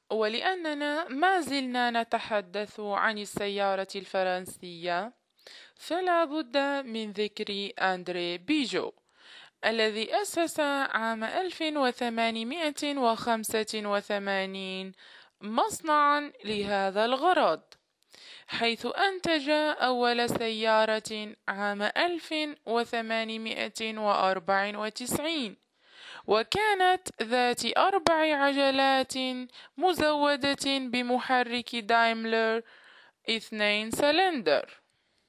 ولأننا ما زلنا نتحدث عن السيارة الفرنسية، فلا بد من ذكر أندري بيجو، الذي أسس عام 1885 مصنعا لهذا الغرض، حيث أنتج أول سيارة عام 1894، وكانت ذات 4 عجلات مزودة بمحرك دايملر 2 سلندر.